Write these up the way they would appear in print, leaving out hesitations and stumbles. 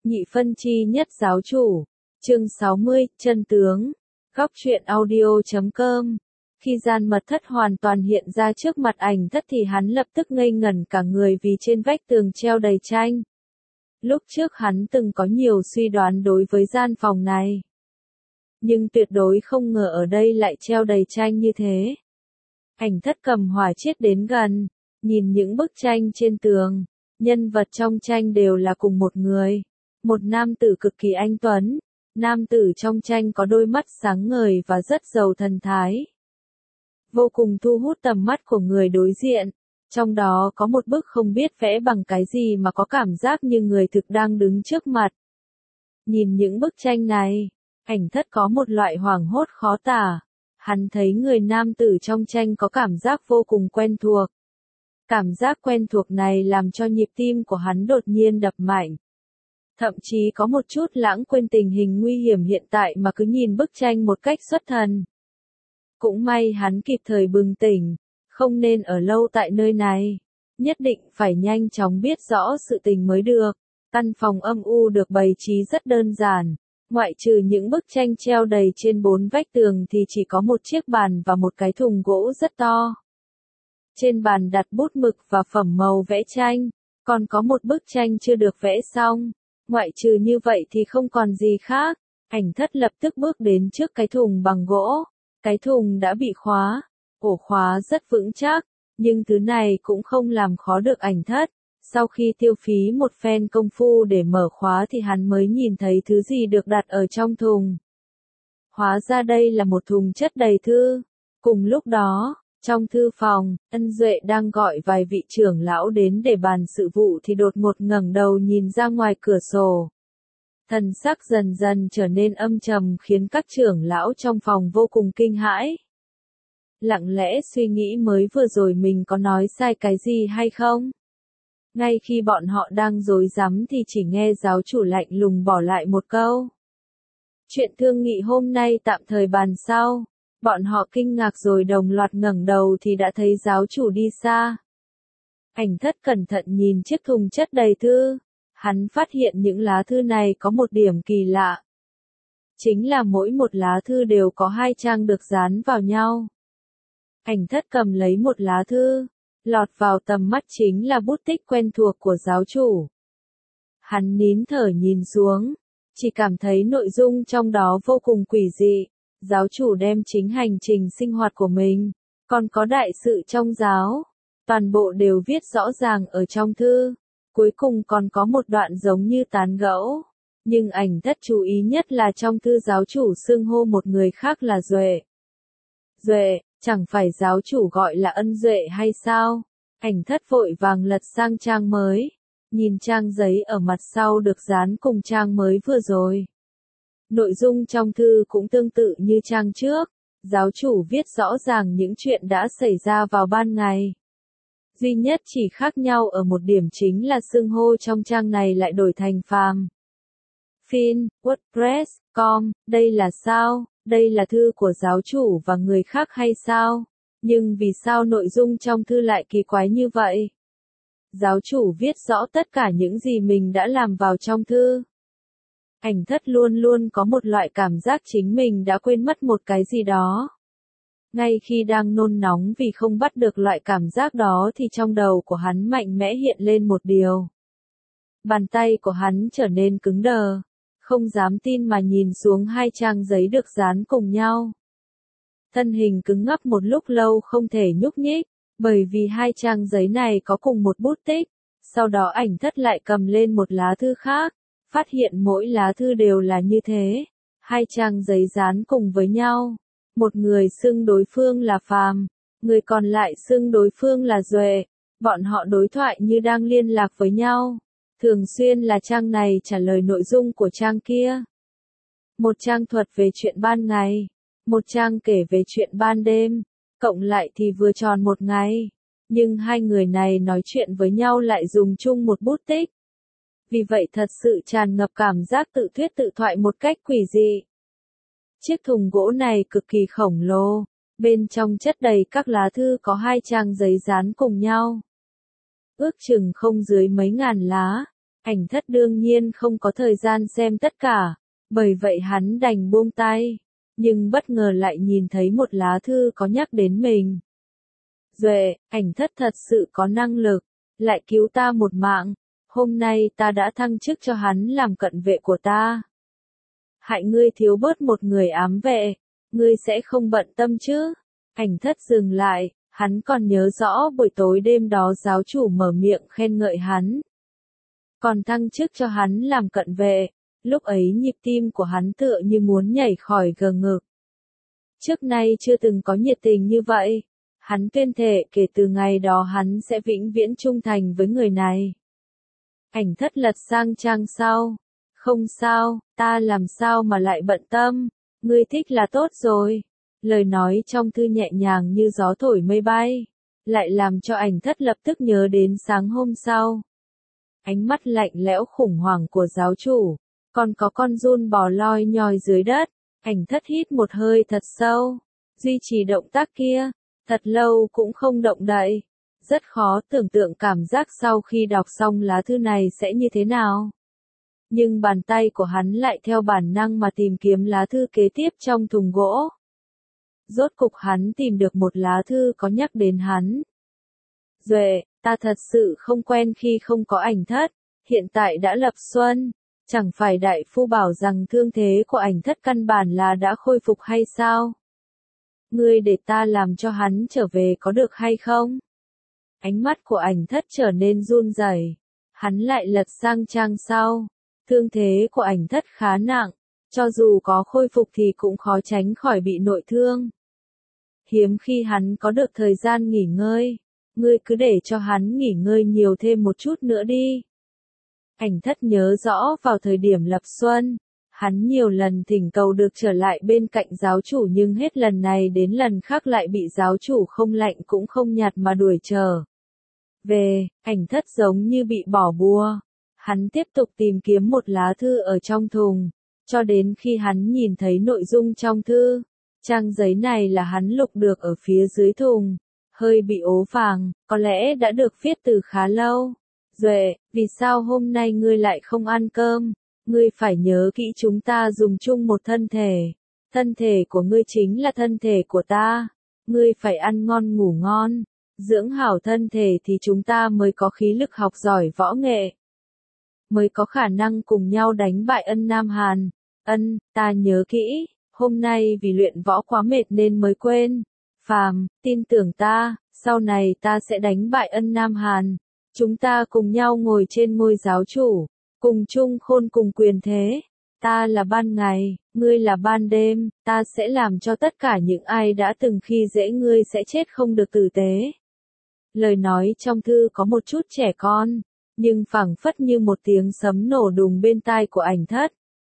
Nhị phân chi nhất giáo chủ. Chương 60, chân tướng. Góc truyện audio.com. Khi gian mật thất hoàn toàn hiện ra trước mặt ảnh thất thì hắn lập tức ngây ngẩn cả người vì trên vách tường treo đầy tranh. Lúc trước hắn từng có nhiều suy đoán đối với gian phòng này. Nhưng tuyệt đối không ngờ ở đây lại treo đầy tranh như thế. Ảnh thất cầm hỏa chiết đến gần, nhìn những bức tranh trên tường. Nhân vật trong tranh đều là cùng một người. Một nam tử cực kỳ anh tuấn. Nam tử trong tranh có đôi mắt sáng ngời và rất giàu thần thái. Vô cùng thu hút tầm mắt của người đối diện. Trong đó có một bức không biết vẽ bằng cái gì mà có cảm giác như người thực đang đứng trước mặt. Nhìn những bức tranh này, ảnh thất có một loại hoảng hốt khó tả. Hắn thấy người nam tử trong tranh có cảm giác vô cùng quen thuộc. Cảm giác quen thuộc này làm cho nhịp tim của hắn đột nhiên đập mạnh. Thậm chí có một chút lãng quên tình hình nguy hiểm hiện tại mà cứ nhìn bức tranh một cách xuất thần. Cũng may hắn kịp thời bừng tỉnh, không nên ở lâu tại nơi này. Nhất định phải nhanh chóng biết rõ sự tình mới được. Căn phòng âm u được bày trí rất đơn giản. Ngoại trừ những bức tranh treo đầy trên 4 vách tường thì chỉ có một chiếc bàn và một cái thùng gỗ rất to. Trên bàn đặt bút mực và phẩm màu vẽ tranh, còn có một bức tranh chưa được vẽ xong. Ngoại trừ như vậy thì không còn gì khác. Ảnh thất lập tức bước đến trước cái thùng bằng gỗ. Cái thùng đã bị khóa. Ổ khóa rất vững chắc. Nhưng thứ này cũng không làm khó được ảnh thất. Sau khi tiêu phí một phen công phu để mở khóa thì hắn mới nhìn thấy thứ gì được đặt ở trong thùng. Hóa ra đây là một thùng chất đầy thư. Cùng lúc đó, trong thư phòng, Ân Duệ đang gọi vài vị trưởng lão đến để bàn sự vụ thì đột ngột ngẩng đầu nhìn ra ngoài cửa sổ. Thần sắc dần dần trở nên âm trầm khiến các trưởng lão trong phòng vô cùng kinh hãi. Lặng lẽ suy nghĩ mới vừa rồi mình có nói sai cái gì hay không? Ngay khi bọn họ đang rối rắm thì chỉ nghe giáo chủ lạnh lùng bỏ lại một câu. Chuyện thương nghị hôm nay tạm thời bàn sau. Bọn họ kinh ngạc rồi đồng loạt ngẩng đầu thì đã thấy giáo chủ đi xa. Ảnh thất cẩn thận nhìn chiếc thùng chất đầy thư. Hắn phát hiện những lá thư này có một điểm kỳ lạ. Chính là mỗi một lá thư đều có 2 trang được dán vào nhau. Ảnh thất cầm lấy một lá thư. Lọt vào tầm mắt chính là bút tích quen thuộc của giáo chủ. Hắn nín thở nhìn xuống. Chỉ cảm thấy nội dung trong đó vô cùng quỷ dị. Giáo chủ đem chính hành trình sinh hoạt của mình, còn có đại sự trong giáo, toàn bộ đều viết rõ ràng ở trong thư. Cuối cùng còn có một đoạn giống như tán gẫu. Nhưng ảnh thất chú ý nhất là trong thư giáo chủ xưng hô một người khác là Duệ. Duệ, chẳng phải giáo chủ gọi là Ân Duệ hay sao? Ảnh thất vội vàng lật sang trang mới. Nhìn trang giấy ở mặt sau được dán cùng trang mới vừa rồi. Nội dung trong thư cũng tương tự như trang trước, giáo chủ viết rõ ràng những chuyện đã xảy ra vào ban ngày. Duy nhất chỉ khác nhau ở một điểm chính là xưng hô trong trang này lại đổi thành phàm. Fin, WordPress, com, đây là sao? Đây là thư của giáo chủ và người khác hay sao? Nhưng vì sao nội dung trong thư lại kỳ quái như vậy? Giáo chủ viết rõ tất cả những gì mình đã làm vào trong thư. Ảnh thất luôn luôn có một loại cảm giác chính mình đã quên mất một cái gì đó. Ngay khi đang nôn nóng vì không bắt được loại cảm giác đó thì trong đầu của hắn mạnh mẽ hiện lên một điều. Bàn tay của hắn trở nên cứng đờ, không dám tin mà nhìn xuống 2 trang giấy được dán cùng nhau. Thân hình cứng ngắc một lúc lâu không thể nhúc nhích, bởi vì 2 trang giấy này có cùng một bút tích. Sau đó ảnh thất lại cầm lên một lá thư khác. Phát hiện mỗi lá thư đều là như thế. 2 trang giấy dán cùng với nhau. Một người xưng đối phương là Phàm, người còn lại xưng đối phương là Duệ. Bọn họ đối thoại như đang liên lạc với nhau. Thường xuyên là trang này trả lời nội dung của trang kia. Một trang thuật về chuyện ban ngày. Một trang kể về chuyện ban đêm. Cộng lại thì vừa tròn một ngày. Nhưng 2 người này nói chuyện với nhau lại dùng chung một bút tích. Vì vậy thật sự tràn ngập cảm giác tự thuyết tự thoại một cách quỷ dị. Chiếc thùng gỗ này cực kỳ khổng lồ, bên trong chất đầy các lá thư có 2 trang giấy dán cùng nhau. Ước chừng không dưới mấy ngàn lá, Ảnh thất đương nhiên không có thời gian xem tất cả, bởi vậy hắn đành buông tay, nhưng bất ngờ lại nhìn thấy một lá thư có nhắc đến mình. Duệ, ảnh thất thật sự có năng lực, lại cứu ta một mạng, hôm nay ta đã thăng chức cho hắn làm cận vệ của ta. Hại ngươi thiếu bớt một người ám vệ, ngươi sẽ không bận tâm chứ? Ảnh thất dừng lại, hắn còn nhớ rõ buổi tối đêm đó giáo chủ mở miệng khen ngợi hắn. Còn thăng chức cho hắn làm cận vệ, lúc ấy nhịp tim của hắn tựa như muốn nhảy khỏi gờ ngực. Trước nay chưa từng có nhiệt tình như vậy, hắn tuyên thệ kể từ ngày đó hắn sẽ vĩnh viễn trung thành với người này. Ảnh thất lật sang trang sau. Không sao, ta làm sao mà lại bận tâm, ngươi thích là tốt rồi. Lời nói trong thư nhẹ nhàng như gió thổi mây bay, lại làm cho ảnh thất lập tức nhớ đến sáng hôm sau. Ánh mắt lạnh lẽo khủng hoảng của giáo chủ, còn có con giun bò loi nhoi dưới đất, ảnh thất hít một hơi thật sâu, duy trì động tác kia, thật lâu cũng không động đậy. Rất khó tưởng tượng cảm giác sau khi đọc xong lá thư này sẽ như thế nào. Nhưng bàn tay của hắn lại theo bản năng mà tìm kiếm lá thư kế tiếp trong thùng gỗ. Rốt cục hắn tìm được một lá thư có nhắc đến hắn. Duệ, ta thật sự không quen khi không có ảnh thất, hiện tại đã lập xuân, chẳng phải đại phu bảo rằng thương thế của ảnh thất căn bản là đã khôi phục hay sao? Ngươi để ta làm cho hắn trở về có được hay không? Ánh mắt của ảnh thất trở nên run rẩy, hắn lại lật sang trang sau. Thương thế của ảnh thất khá nặng, cho dù có khôi phục thì cũng khó tránh khỏi bị nội thương. Hiếm khi hắn có được thời gian nghỉ ngơi, ngươi cứ để cho hắn nghỉ ngơi nhiều thêm một chút nữa đi. Ảnh thất nhớ rõ vào thời điểm lập xuân, hắn nhiều lần thỉnh cầu được trở lại bên cạnh giáo chủ nhưng hết lần này đến lần khác lại bị giáo chủ không lạnh cũng không nhạt mà đuổi trở về, ảnh thất giống như bị bỏ bùa. Hắn tiếp tục tìm kiếm một lá thư ở trong thùng, cho đến khi hắn nhìn thấy nội dung trong thư. Trang giấy này là hắn lục được ở phía dưới thùng, hơi bị ố vàng, có lẽ đã được viết từ khá lâu. Duệ, vì sao hôm nay ngươi lại không ăn cơm? Ngươi phải nhớ kỹ chúng ta dùng chung một thân thể. Thân thể của ngươi chính là thân thể của ta. Ngươi phải ăn ngon ngủ ngon. Dưỡng hảo thân thể thì chúng ta mới có khí lực học giỏi võ nghệ. Mới có khả năng cùng nhau đánh bại Ân Nam Hàn. Ân, ta nhớ kỹ, hôm nay vì luyện võ quá mệt nên mới quên. Phàm, tin tưởng ta, sau này ta sẽ đánh bại Ân Nam Hàn. Chúng ta cùng nhau ngồi trên ngôi giáo chủ, cùng chung khôn cùng quyền thế. Ta là ban ngày, ngươi là ban đêm, ta sẽ làm cho tất cả những ai đã từng khi dễ ngươi sẽ chết không được tử tế. Lời nói trong thư có một chút trẻ con, nhưng phảng phất như một tiếng sấm nổ đùng bên tai của ảnh thất.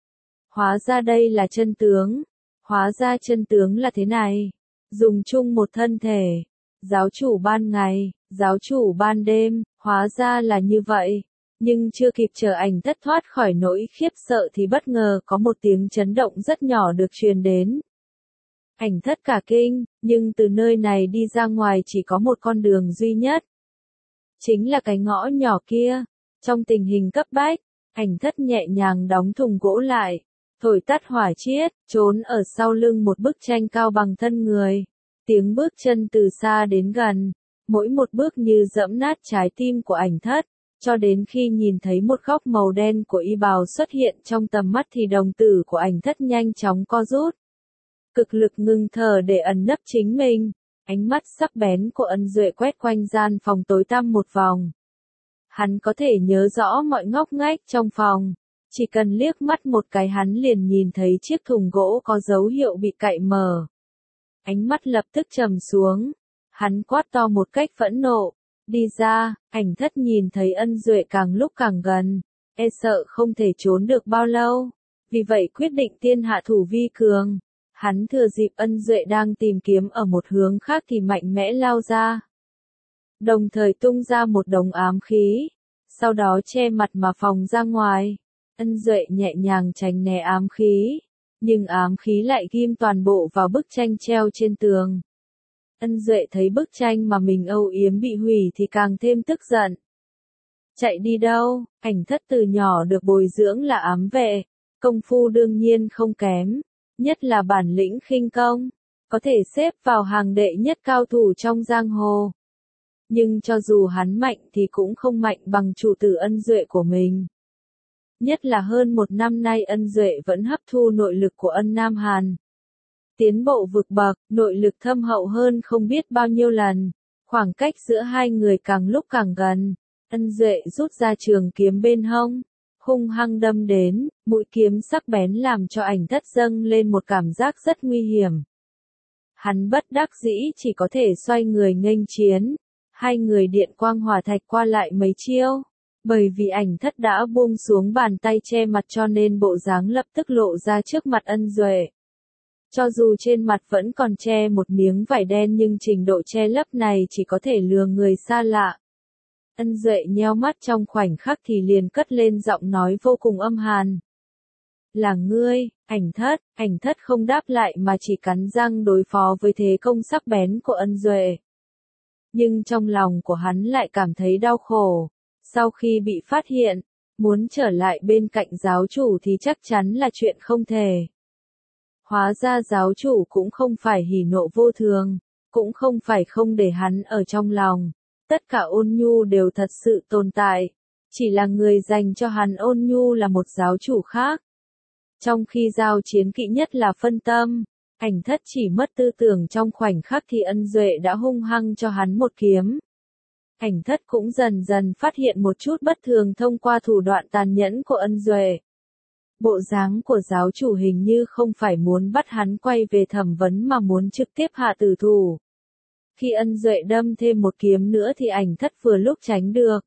Hóa ra đây là chân tướng, hóa ra chân tướng là thế này, dùng chung một thân thể, giáo chủ ban ngày, giáo chủ ban đêm, hóa ra là như vậy. Nhưng chưa kịp chờ ảnh thất thoát khỏi nỗi khiếp sợ thì bất ngờ có một tiếng chấn động rất nhỏ được truyền đến. Ảnh thất cả kinh, nhưng từ nơi này đi ra ngoài chỉ có một con đường duy nhất. Chính là cái ngõ nhỏ kia. Trong tình hình cấp bách, ảnh thất nhẹ nhàng đóng thùng gỗ lại, thổi tắt hỏa chiết, trốn ở sau lưng một bức tranh cao bằng thân người. Tiếng bước chân từ xa đến gần, mỗi một bước như dẫm nát trái tim của ảnh thất, cho đến khi nhìn thấy một góc màu đen của y bào xuất hiện trong tầm mắt thì đồng tử của ảnh thất nhanh chóng co rút. Cực lực ngừng thở để ẩn nấp chính mình, ánh mắt sắc bén của Ân Duệ quét quanh gian phòng tối tăm một vòng. Hắn có thể nhớ rõ mọi ngóc ngách trong phòng, chỉ cần liếc mắt một cái hắn liền nhìn thấy chiếc thùng gỗ có dấu hiệu bị cạy mở. Ánh mắt lập tức trầm xuống, hắn quát to một cách phẫn nộ, đi ra, ảnh thất nhìn thấy Ân Duệ càng lúc càng gần, e sợ không thể trốn được bao lâu, vì vậy quyết định tiên hạ thủ vi cường. Hắn thừa dịp Ân Duệ đang tìm kiếm ở một hướng khác thì mạnh mẽ lao ra. Đồng thời tung ra một đống ám khí, sau đó che mặt mà phóng ra ngoài. Ân Duệ nhẹ nhàng tránh né ám khí, nhưng ám khí lại ghim toàn bộ vào bức tranh treo trên tường. Ân Duệ thấy bức tranh mà mình âu yếm bị hủy thì càng thêm tức giận. Chạy đi đâu, Ảnh Thất từ nhỏ được bồi dưỡng là ám vệ, công phu đương nhiên không kém, nhất là bản lĩnh khinh công, có thể xếp vào hàng đệ nhất cao thủ trong giang hồ. Nhưng cho dù hắn mạnh thì cũng không mạnh bằng chủ tử Ân Duệ của mình. Nhất là hơn 1 năm nay Ân Duệ vẫn hấp thu nội lực của Ân Nam Hàn. Tiến bộ vượt bậc, nội lực thâm hậu hơn không biết bao nhiêu lần, khoảng cách giữa hai người càng lúc càng gần. Ân Duệ rút ra trường kiếm bên hông, hung hăng đâm đến, mũi kiếm sắc bén làm cho Ảnh Thất dâng lên một cảm giác rất nguy hiểm. Hắn bất đắc dĩ chỉ có thể xoay người nghênh chiến, hai người điện quang hỏa thạch qua lại mấy chiêu, bởi vì Ảnh Thất đã buông xuống bàn tay che mặt cho nên bộ dáng lập tức lộ ra trước mặt Ân Duệ. Cho dù trên mặt vẫn còn che một miếng vải đen nhưng trình độ che lấp này chỉ có thể lừa người xa lạ. Ân Duệ nheo mắt trong khoảnh khắc thì liền cất lên giọng nói vô cùng âm hàn. Là ngươi, Ảnh Thất không đáp lại mà chỉ cắn răng đối phó với thế công sắc bén của Ân Duệ. Nhưng trong lòng của hắn lại cảm thấy đau khổ. Sau khi bị phát hiện, muốn trở lại bên cạnh giáo chủ thì chắc chắn là chuyện không thể. Hóa ra giáo chủ cũng không phải hỉ nộ vô thường, cũng không phải không để hắn ở trong lòng. Tất cả ôn nhu đều thật sự tồn tại. Chỉ là người dành cho hắn ôn nhu là một giáo chủ khác. Trong khi giao chiến kỵ nhất là phân tâm, Ảnh Thất chỉ mất tư tưởng trong khoảnh khắc thì Ân Duệ đã hung hăng cho hắn một kiếm. Ảnh Thất cũng dần dần phát hiện một chút bất thường thông qua thủ đoạn tàn nhẫn của Ân Duệ. Bộ dáng của giáo chủ hình như không phải muốn bắt hắn quay về thẩm vấn mà muốn trực tiếp hạ tử thủ. Khi Ân Duệ đâm thêm một kiếm nữa thì Ảnh Thất vừa lúc tránh được.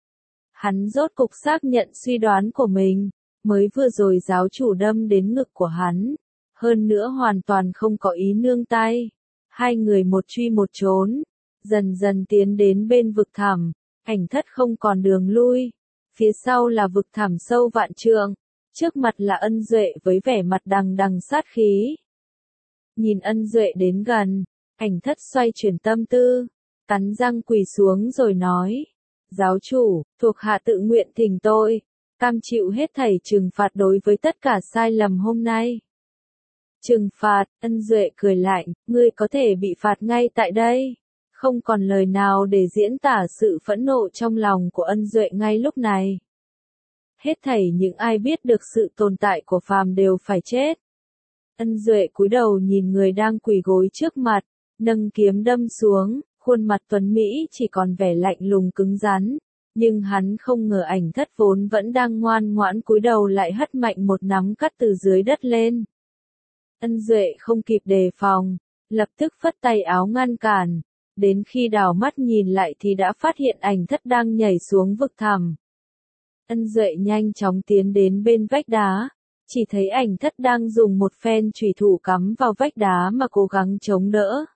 Hắn rốt cục xác nhận suy đoán của mình, mới vừa rồi giáo chủ đâm đến ngực của hắn, hơn nữa hoàn toàn không có ý nương tay. Hai người một truy một trốn, dần dần tiến đến bên vực thẳm, Ảnh Thất không còn đường lui, phía sau là vực thẳm sâu vạn trượng, trước mặt là Ân Duệ với vẻ mặt đằng đằng sát khí. Nhìn Ân Duệ đến gần, Ảnh Thất xoay chuyển tâm tư, cắn răng quỳ xuống rồi nói, giáo chủ, thuộc hạ tự nguyện thỉnh tội, cam chịu hết thảy trừng phạt đối với tất cả sai lầm hôm nay. Trừng phạt, Ân Duệ cười lạnh, ngươi có thể bị phạt ngay tại đây. Không còn lời nào để diễn tả sự phẫn nộ trong lòng của Ân Duệ ngay lúc này. Hết thảy những ai biết được sự tồn tại của phàm đều phải chết. Ân Duệ cúi đầu nhìn người đang quỳ gối trước mặt, nâng kiếm đâm xuống, khuôn mặt tuấn Mỹ chỉ còn vẻ lạnh lùng cứng rắn. Nhưng hắn không ngờ Ảnh Thất vốn vẫn đang ngoan ngoãn cúi đầu lại hất mạnh một nắm cắt từ dưới đất lên. Ân Duệ không kịp đề phòng, lập tức phất tay áo ngăn cản. Đến khi đảo mắt nhìn lại thì đã phát hiện Ảnh Thất đang nhảy xuống vực thẳm. Ân Duệ nhanh chóng tiến đến bên vách đá, chỉ thấy Ảnh Thất đang dùng một phen chùy thủ cắm vào vách đá mà cố gắng chống đỡ.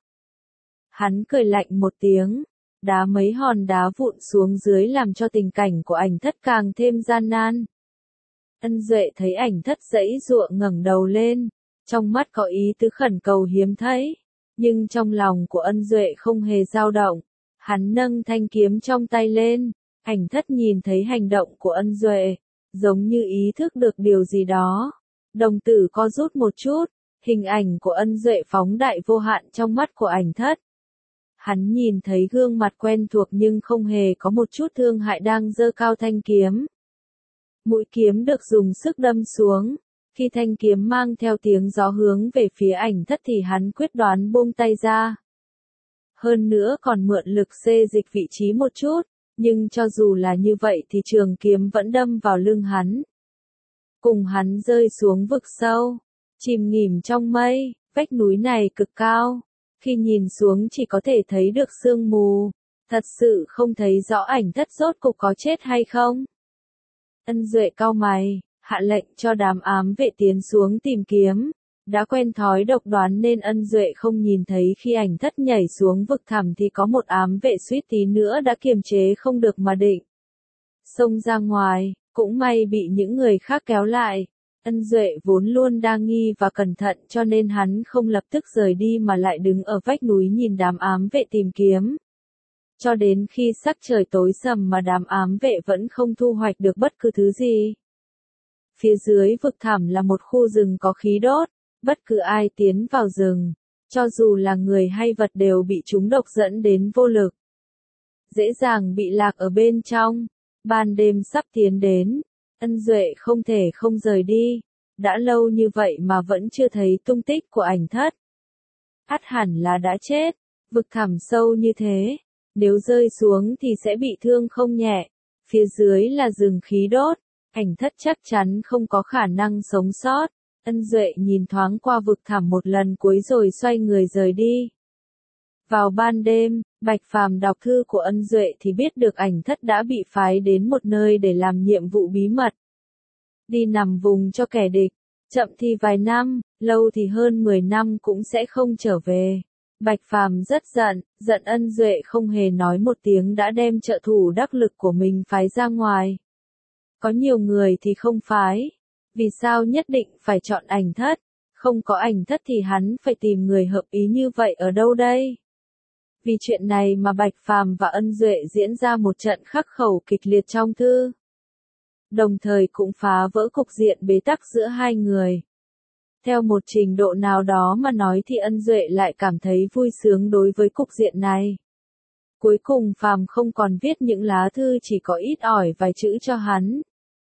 Hắn cười lạnh một tiếng, đá mấy hòn đá vụn xuống dưới làm cho tình cảnh của Ảnh Thất càng thêm gian nan. Ân Duệ thấy Ảnh Thất giãy giụa ngẩng đầu lên, trong mắt có ý tứ khẩn cầu hiếm thấy, nhưng trong lòng của Ân Duệ không hề dao động. Hắn nâng thanh kiếm trong tay lên, Ảnh Thất nhìn thấy hành động của Ân Duệ, giống như ý thức được điều gì đó. Đồng tử co rút một chút, hình ảnh của Ân Duệ phóng đại vô hạn trong mắt của Ảnh Thất. Hắn nhìn thấy gương mặt quen thuộc nhưng không hề có một chút thương hại đang giơ cao thanh kiếm. Mũi kiếm được dùng sức đâm xuống. Khi thanh kiếm mang theo tiếng gió hướng về phía Ảnh Thất thì hắn quyết đoán buông tay ra. Hơn nữa còn mượn lực xê dịch vị trí một chút, nhưng cho dù là như vậy thì trường kiếm vẫn đâm vào lưng hắn. Cùng hắn rơi xuống vực sâu, chìm nghỉm trong mây, vách núi này cực cao. Khi nhìn xuống chỉ có thể thấy được sương mù, thật sự không thấy rõ Ảnh Thất rốt cục có chết hay không. Ân Duệ cau mày, hạ lệnh cho đám ám vệ tiến xuống tìm kiếm. Đã quen thói độc đoán nên Ân Duệ không nhìn thấy khi Ảnh Thất nhảy xuống vực thẳm thì có một ám vệ suýt tí nữa đã kiềm chế không được mà định xông ra ngoài, cũng may bị những người khác kéo lại. Ân Duệ vốn luôn đa nghi và cẩn thận cho nên hắn không lập tức rời đi mà lại đứng ở vách núi nhìn đám ám vệ tìm kiếm. Cho đến khi sắc trời tối sầm mà đám ám vệ vẫn không thu hoạch được bất cứ thứ gì. Phía dưới vực thẳm là một khu rừng có khí đốt, bất cứ ai tiến vào rừng, cho dù là người hay vật đều bị chúng độc dẫn đến vô lực. Dễ dàng bị lạc ở bên trong, ban đêm sắp tiến đến, Ân Duệ không thể không rời đi, đã lâu như vậy mà vẫn chưa thấy tung tích của ảnh thất. Ắt hẳn là đã chết, vực thẳm sâu như thế, nếu rơi xuống thì sẽ bị thương không nhẹ, phía dưới là rừng khí đốt, ảnh thất chắc chắn không có khả năng sống sót. Ân Duệ nhìn thoáng qua vực thẳm một lần cuối rồi xoay người rời đi. Vào ban đêm, Bạch Phàm đọc thư của Ân Duệ thì biết được ảnh thất đã bị phái đến một nơi để làm nhiệm vụ bí mật. Đi nằm vùng cho kẻ địch, chậm thì vài năm, lâu thì hơn 10 năm cũng sẽ không trở về. Bạch Phàm rất giận Ân Duệ không hề nói một tiếng đã đem trợ thủ đắc lực của mình phái ra ngoài. Có nhiều người thì không phái. Vì sao nhất định phải chọn ảnh thất? Không có ảnh thất thì hắn phải tìm người hợp ý như vậy ở đâu đây? Vì chuyện này mà Bạch Phàm và Ân Duệ diễn ra một trận khắc khẩu kịch liệt trong thư. Đồng thời cũng phá vỡ cục diện bế tắc giữa hai người. Theo một trình độ nào đó mà nói thì Ân Duệ lại cảm thấy vui sướng đối với cục diện này. Cuối cùng Phàm không còn viết những lá thư chỉ có ít ỏi vài chữ cho hắn.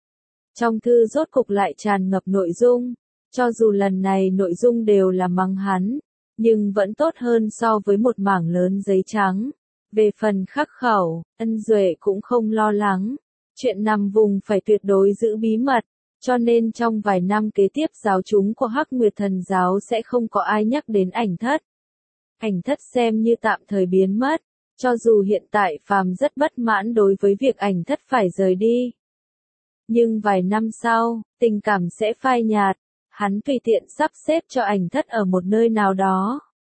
Trong thư rốt cục lại tràn ngập nội dung, cho dù lần này nội dung đều là mắng hắn, nhưng vẫn tốt hơn so với một mảng lớn giấy trắng. Về phần khắc khẩu, Ân Duệ cũng không lo lắng, chuyện nằm vùng phải tuyệt đối giữ bí mật, cho nên trong vài năm kế tiếp giáo chúng của Hắc Nguyệt Thần giáo sẽ không có ai nhắc đến ảnh thất. Ảnh thất xem như tạm thời biến mất, cho dù hiện tại Phàm rất bất mãn đối với việc ảnh thất phải rời đi. Nhưng vài năm sau, tình cảm sẽ phai nhạt, hắn tùy tiện sắp xếp cho ảnh thất ở một nơi nào đó.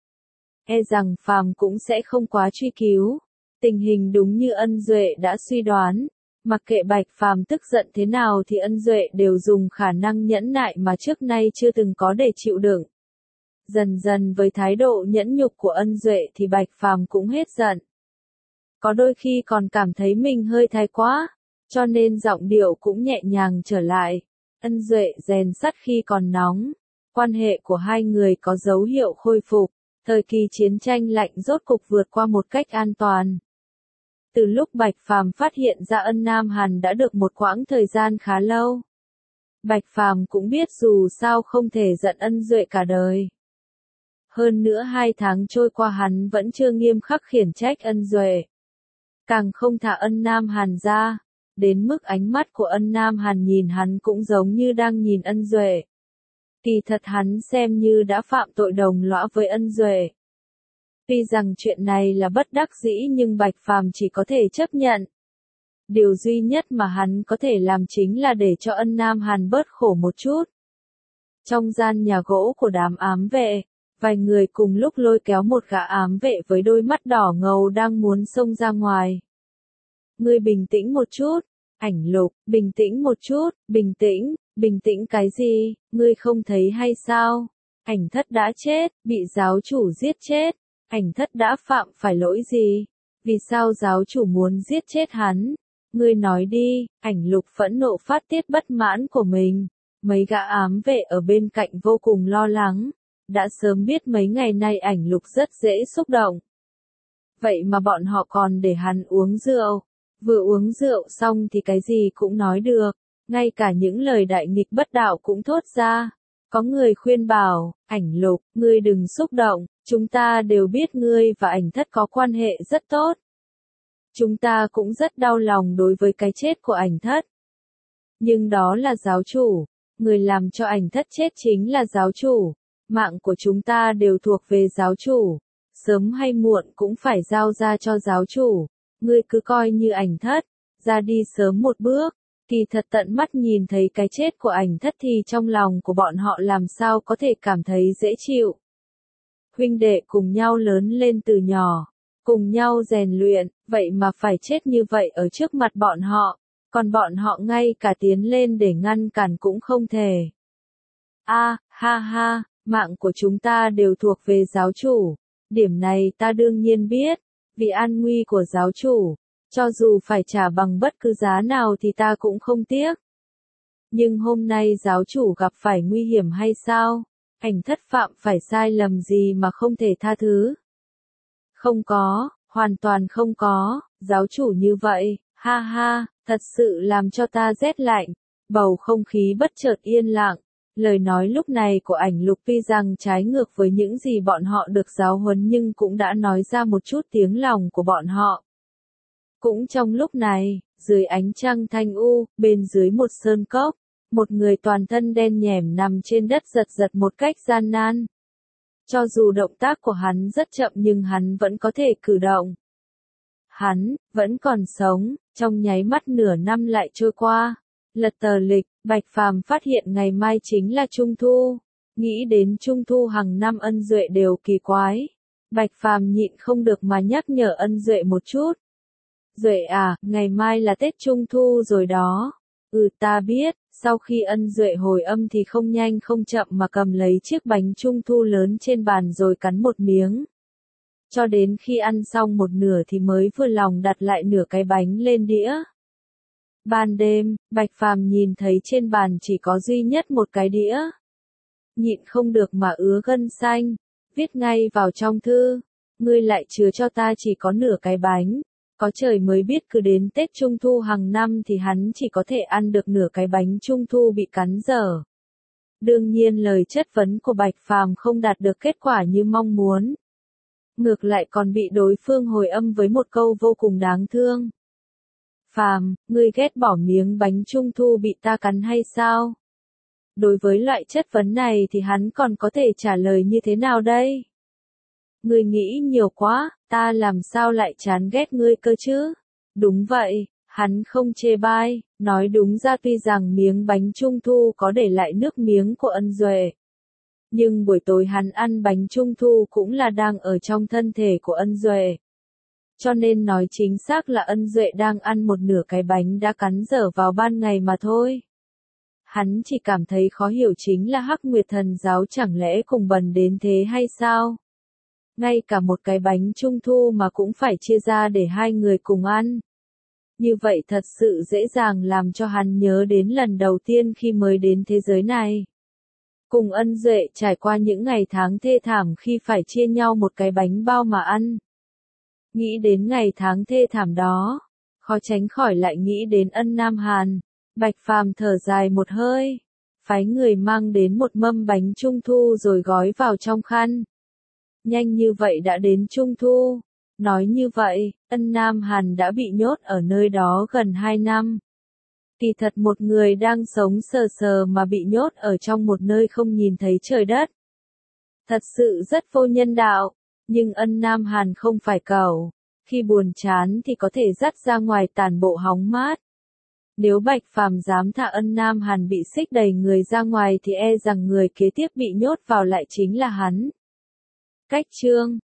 E rằng Phàm cũng sẽ không quá truy cứu. Tình hình đúng như Ân Duệ đã suy đoán, mặc kệ Bạch Phàm tức giận thế nào thì Ân Duệ đều dùng khả năng nhẫn nại mà trước nay chưa từng có để chịu đựng. Dần dần với thái độ nhẫn nhục của Ân Duệ thì Bạch Phàm cũng hết giận. Có đôi khi còn cảm thấy mình hơi thái quá, cho nên giọng điệu cũng nhẹ nhàng trở lại. Ân Duệ rèn sắt khi còn nóng, quan hệ của hai người có dấu hiệu khôi phục, thời kỳ chiến tranh lạnh rốt cục vượt qua một cách an toàn. Từ lúc Bạch Phàm phát hiện ra Ân Nam Hàn đã được một quãng thời gian khá lâu. Bạch Phàm cũng biết dù sao không thể giận Ân Duệ cả đời. Hơn nữa 2 tháng trôi qua hắn vẫn chưa nghiêm khắc khiển trách Ân Duệ. Càng không thả Ân Nam Hàn ra, đến mức ánh mắt của Ân Nam Hàn nhìn hắn cũng giống như đang nhìn Ân Duệ. Kỳ thật hắn xem như đã phạm tội đồng lõa với Ân Duệ. Tuy rằng chuyện này là bất đắc dĩ nhưng Bạch Phàm chỉ có thể chấp nhận. Điều duy nhất mà hắn có thể làm chính là để cho Ân Nam Hàn bớt khổ một chút. Trong gian nhà gỗ của đám ám vệ, vài người cùng lúc lôi kéo một gã ám vệ với đôi mắt đỏ ngầu đang muốn xông ra ngoài. Ngươi bình tĩnh một chút, Ảnh Lục, bình tĩnh một chút, bình tĩnh cái gì, ngươi không thấy hay sao? Ảnh thất đã chết, bị giáo chủ giết chết, ảnh thất đã phạm phải lỗi gì? Vì sao giáo chủ muốn giết chết hắn? Ngươi nói đi, Ảnh Lục phẫn nộ phát tiết bất mãn của mình. Mấy gã ám vệ ở bên cạnh vô cùng lo lắng, đã sớm biết mấy ngày nay Ảnh Lục rất dễ xúc động. Vậy mà bọn họ còn để hắn uống rượu. Vừa uống rượu xong thì cái gì cũng nói được, ngay cả những lời đại nghịch bất đạo cũng thốt ra. Có người khuyên bảo, Ảnh Lục, ngươi đừng xúc động, chúng ta đều biết ngươi và ảnh thất có quan hệ rất tốt. Chúng ta cũng rất đau lòng đối với cái chết của ảnh thất. Nhưng đó là giáo chủ, người làm cho ảnh thất chết chính là giáo chủ, mạng của chúng ta đều thuộc về giáo chủ, sớm hay muộn cũng phải giao ra cho giáo chủ. Ngươi cứ coi như ảnh thất, ra đi sớm một bước, kỳ thật tận mắt nhìn thấy cái chết của ảnh thất thì trong lòng của bọn họ làm sao có thể cảm thấy dễ chịu. Huynh đệ cùng nhau lớn lên từ nhỏ, cùng nhau rèn luyện, vậy mà phải chết như vậy ở trước mặt bọn họ, còn bọn họ ngay cả tiến lên để ngăn cản cũng không thể. Ha ha, mạng của chúng ta đều thuộc về giáo chủ, điểm này ta đương nhiên biết. Vì an nguy của giáo chủ, cho dù phải trả bằng bất cứ giá nào thì ta cũng không tiếc. Nhưng hôm nay giáo chủ gặp phải nguy hiểm hay sao? Ảnh thất phạm phải sai lầm gì mà không thể tha thứ? Không có, hoàn toàn không có, giáo chủ như vậy, ha ha, thật sự làm cho ta rét lạnh. Bầu không khí bất chợt yên lặng, lời nói lúc này của ảnh Lục tuy rằng trái ngược với những gì bọn họ được giáo huấn nhưng cũng đã nói ra một chút tiếng lòng của bọn họ. Cũng trong lúc này, dưới ánh trăng thanh u, bên dưới một sơn cốc, một người toàn thân đen nhẻm nằm trên đất giật giật một cách gian nan. Cho dù động tác của hắn rất chậm nhưng hắn vẫn có thể cử động. Hắn, vẫn còn sống, trong nháy mắt nửa năm lại trôi qua. Lật tờ lịch, Bạch Phàm phát hiện ngày mai chính là Trung Thu. Nghĩ đến Trung Thu hàng năm Ân Duệ đều kỳ quái. Bạch Phàm nhịn không được mà nhắc nhở Ân Duệ một chút. Duệ à, ngày mai là Tết Trung Thu rồi đó. Ừ ta biết, sau khi Ân Duệ hồi âm thì không nhanh không chậm mà cầm lấy chiếc bánh Trung Thu lớn trên bàn rồi cắn một miếng. Cho đến khi ăn xong một nửa thì mới vừa lòng đặt lại nửa cái bánh lên đĩa. Ban đêm, Bạch Phàm nhìn thấy trên bàn chỉ có duy nhất một cái đĩa. Nhịn không được mà ứa gân xanh, viết ngay vào trong thư. Ngươi lại chứa cho ta chỉ có nửa cái bánh. Có trời mới biết cứ đến Tết Trung Thu hàng năm thì hắn chỉ có thể ăn được nửa cái bánh Trung Thu bị cắn dở. Đương nhiên lời chất vấn của Bạch Phàm không đạt được kết quả như mong muốn. Ngược lại còn bị đối phương hồi âm với một câu vô cùng đáng thương. Phàm, ngươi ghét bỏ miếng bánh Trung Thu bị ta cắn hay sao? Đối với loại chất vấn này thì hắn còn có thể trả lời như thế nào đây? Ngươi nghĩ nhiều quá, ta làm sao lại chán ghét ngươi cơ chứ? Đúng vậy, hắn không chê bai, nói đúng ra tuy rằng miếng bánh Trung Thu có để lại nước miếng của Ân Duệ. Nhưng buổi tối hắn ăn bánh Trung Thu cũng là đang ở trong thân thể của Ân Duệ. Cho nên nói chính xác là Ân Duệ đang ăn một nửa cái bánh đã cắn dở vào ban ngày mà thôi. Hắn chỉ cảm thấy khó hiểu chính là Hắc Nguyệt Thần Giáo chẳng lẽ cùng bần đến thế hay sao? Ngay cả một cái bánh Trung Thu mà cũng phải chia ra để hai người cùng ăn. Như vậy thật sự dễ dàng làm cho hắn nhớ đến lần đầu tiên khi mới đến thế giới này. Cùng Ân Duệ trải qua những ngày tháng thê thảm khi phải chia nhau một cái bánh bao mà ăn. Nghĩ đến ngày tháng thê thảm đó, khó tránh khỏi lại nghĩ đến Ân Nam Hàn. Bạch Phàm thở dài một hơi, phái người mang đến một mâm bánh Trung Thu rồi gói vào trong khăn. Nhanh như vậy đã đến Trung Thu. Nói như vậy, Ân Nam Hàn đã bị nhốt ở nơi đó gần 2 năm. Kỳ thật một người đang sống sờ sờ mà bị nhốt ở trong một nơi không nhìn thấy trời đất. Thật sự rất vô nhân đạo, nhưng Ân Nam Hàn không phải cẩu. Khi buồn chán thì có thể dắt ra ngoài tản bộ hóng mát. Nếu Bạch Phàm dám thả Ân Nam Hàn bị xích đầy người ra ngoài thì e rằng người kế tiếp bị nhốt vào lại chính là hắn. Cách chương